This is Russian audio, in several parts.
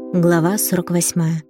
Глава 48.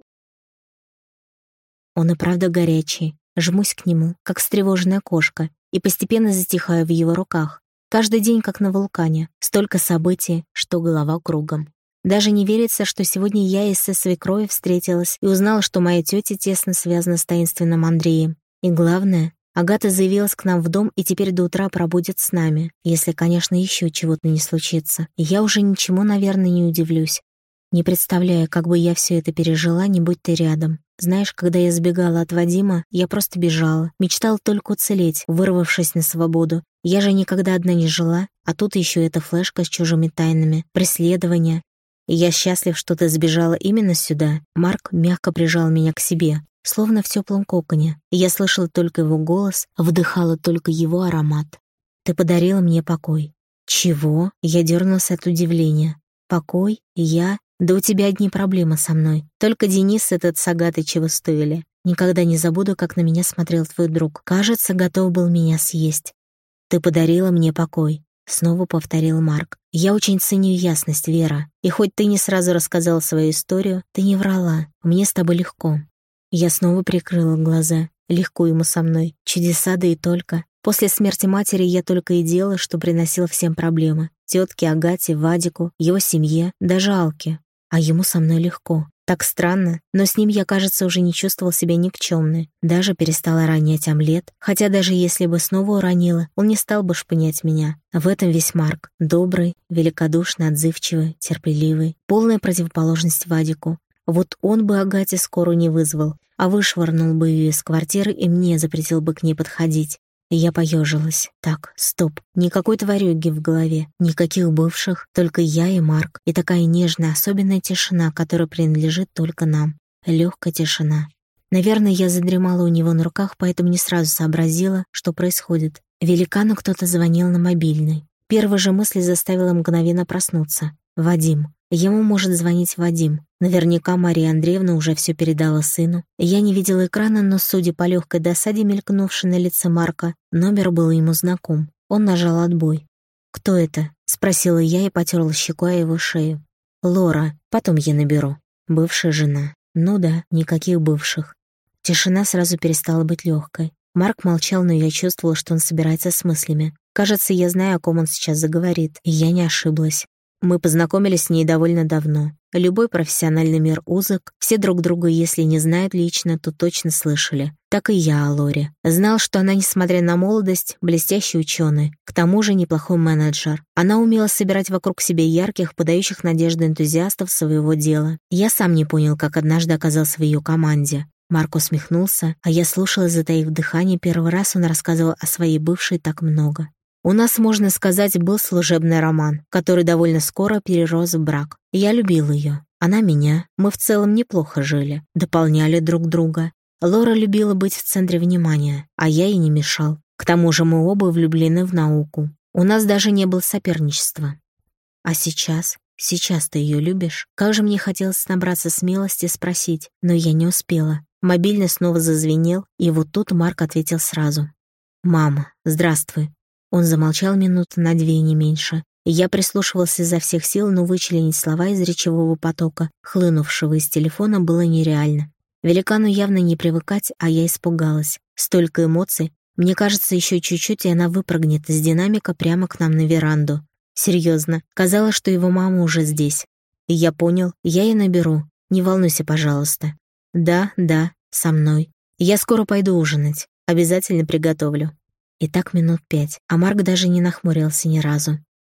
Он и правда горячий. Жмусь к нему, как встревоженная кошка, и постепенно затихаю в его руках. Каждый день, как на вулкане. Столько событий, что голова кругом. Даже не верится, что сегодня я и со свекровью встретилась и узнала, что моя тетя тесно связана с таинственным Андреем. И главное, Агата заявилась к нам в дом и теперь до утра пробудет с нами, если, конечно, еще чего-то не случится. И я уже ничему, наверное, не удивлюсь. Не представляю, как бы я все это пережила, не будь ты рядом. Знаешь, когда я сбегала от Вадима, я просто бежала. Мечтала только уцелеть, вырвавшись на свободу. Я же никогда одна не жила, а тут еще эта флешка с чужими тайнами, преследование. И я счастлив, что ты сбежала именно сюда. Марк мягко прижал меня к себе, словно в теплом коконе. И я слышала только его голос, вдыхала только его аромат. Ты подарила мне покой. Чего? Я дернулась от удивления. Покой? Я? Да у тебя одни проблемы со мной. Только Денис этот с Агатой чего стоили. Никогда не забуду, как на меня смотрел твой друг. Кажется, готов был меня съесть. Ты подарила мне покой. Снова повторил Марк. Я очень ценю ясность, Вера. И хоть ты не сразу рассказала свою историю, ты не врала. Мне с тобой легко. Я снова прикрыла глаза. Легко ему со мной. Чудеса, да и только. После смерти матери я только и делала, что приносила всем проблемы. Тетке, Агате, Вадику, его семье, даже Алке. А ему со мной легко. Так странно, но с ним я, кажется, уже не чувствовал себя никчемной. Даже перестала ронять омлет, хотя даже если бы снова уронила, он не стал бы шпынять меня. В этом весь Марк. Добрый, великодушный, отзывчивый, терпеливый. Полная противоположность Вадику. Вот он бы Агате скорую не вызвал, а вышвырнул бы ее из квартиры и мне запретил бы к ней подходить. Я поежилась. Так, стоп. Никакой тварюги в голове, никаких бывших, только я и Марк. И такая нежная, особенная тишина, которая принадлежит только нам. Легкая тишина. Наверное, я задремала у него на руках, поэтому не сразу сообразила, что происходит. Великану кто-то звонил на мобильный. Первая же мысль заставила мгновенно проснуться. Вадим. Ему может звонить Вадим. Наверняка Мария Андреевна уже все передала сыну. Я не видела экрана, но, судя по легкой досаде, мелькнувшей на лице Марка, номер был ему знаком. Он нажал отбой. «Кто это?» — спросила я и потерла щекой о его шею. «Лора. Потом я наберу. Бывшая жена». «Ну да, никаких бывших». Тишина сразу перестала быть легкой. Марк молчал, но я чувствовала, что он собирается с мыслями. Кажется, я знаю, о ком он сейчас заговорит, и я не ошиблась. Мы познакомились с ней довольно давно. Любой профессиональный мир узок, все друг друга, если не знают лично, то точно слышали. Так и я о Лоре. Знал, что она, несмотря на молодость, блестящий ученый, к тому же неплохой менеджер. Она умела собирать вокруг себя ярких, подающих надежды энтузиастов своего дела. Я сам не понял, как однажды оказался в ее команде. Марк усмехнулся, а я слушала, затаив дыхание. Первый раз он рассказывал о своей бывшей так много. У нас, можно сказать, был служебный роман, который довольно скоро перерос в брак. Я любил ее, она меня. Мы в целом неплохо жили, дополняли друг друга. Лора любила быть в центре внимания, а я ей не мешал. К тому же мы оба влюблены в науку. У нас даже не было соперничества. А сейчас? Сейчас ты ее любишь? Как же мне хотелось набраться смелости спросить, но я не успела. Мобильный снова зазвенел, и вот тут Марк ответил сразу. «Мама, здравствуй». Он замолчал минуты на 2, не меньше. И я прислушивался изо всех сил, но вычленить слова из речевого потока, хлынувшего из телефона, было нереально. Великану явно не привыкать, а я испугалась. Столько эмоций. Мне кажется, еще чуть-чуть, и она выпрыгнет из динамика прямо к нам на веранду. Серьезно, казалось, что его мама уже здесь. И я понял, я ее наберу. Не волнуйся, пожалуйста. Да, со мной. Я скоро пойду ужинать. Обязательно приготовлю. И так минут 5, а Марк даже не нахмурился ни разу.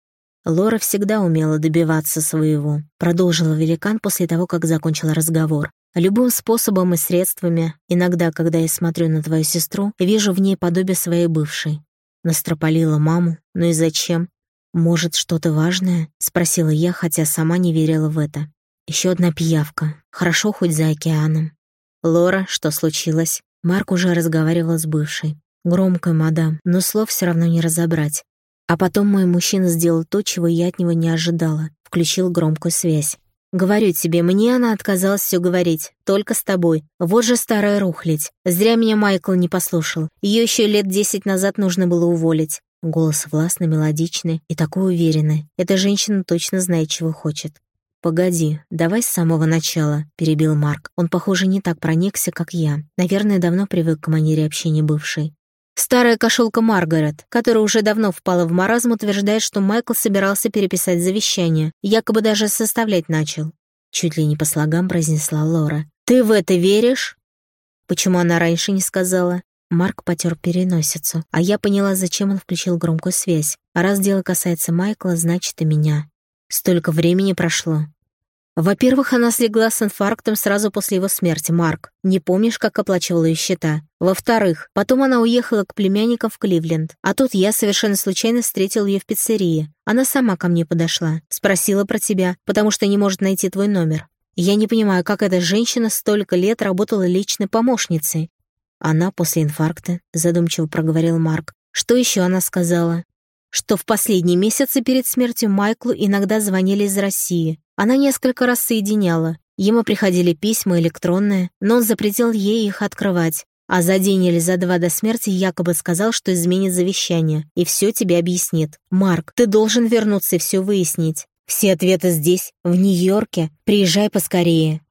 Лора всегда умела добиваться своего, продолжила великан после того, как закончила разговор. Любым способом и средствами, иногда, когда я смотрю на твою сестру, вижу в ней подобие своей бывшей. Настропалила маму, ну и зачем? Может, что-то важное? Спросила я, хотя сама не верила в это. Еще одна пиявка, хорошо хоть за океаном. Лора, что случилось? Марк уже разговаривал с бывшей. Громко, мадам, но слов все равно не разобрать. А потом мой мужчина сделал то, чего я от него не ожидала. Включил громкую связь. «Говорю тебе, мне она отказалась все говорить. Только с тобой. Вот же старая рухлядь. Зря меня Майкл не послушал. Ее еще лет 10 назад нужно было уволить». Голос властный, мелодичный и такой уверенный. Эта женщина точно знает, чего хочет. «Погоди, давай с самого начала», — перебил Марк. Он, похоже, не так проникся, как я. Наверное, давно привык к манере общения бывшей. Старая кошелка Маргарет, которая уже давно впала в маразм, утверждает, что Майкл собирался переписать завещание, якобы даже составлять начал. Чуть ли не по слогам произнесла Лора. «Ты в это веришь?» Почему она раньше не сказала? Марк потер переносицу, а я поняла, зачем он включил громкую связь. А раз дело касается Майкла, значит и меня. Столько времени прошло. Во-первых, она слегла с инфарктом сразу после его смерти, Марк. Не помнишь, как оплачивала ее счета? Во-вторых, потом она уехала к племянникам в Кливленд. А тут я совершенно случайно встретил ее в пиццерии. Она сама ко мне подошла. Спросила про тебя, потому что не может найти твой номер. Я не понимаю, как эта женщина столько лет работала личной помощницей. Она после инфаркта, задумчиво проговорил Марк. Что еще она сказала? Что в последние месяцы перед смертью Майклу иногда звонили из России. Она несколько раз соединяла. Ему приходили письма электронные, но он запретил ей их открывать. А за день или за два до смерти якобы сказал, что изменит завещание, и все тебе объяснит. Марк, ты должен вернуться и все выяснить. Все ответы здесь, в Нью-Йорке. Приезжай поскорее.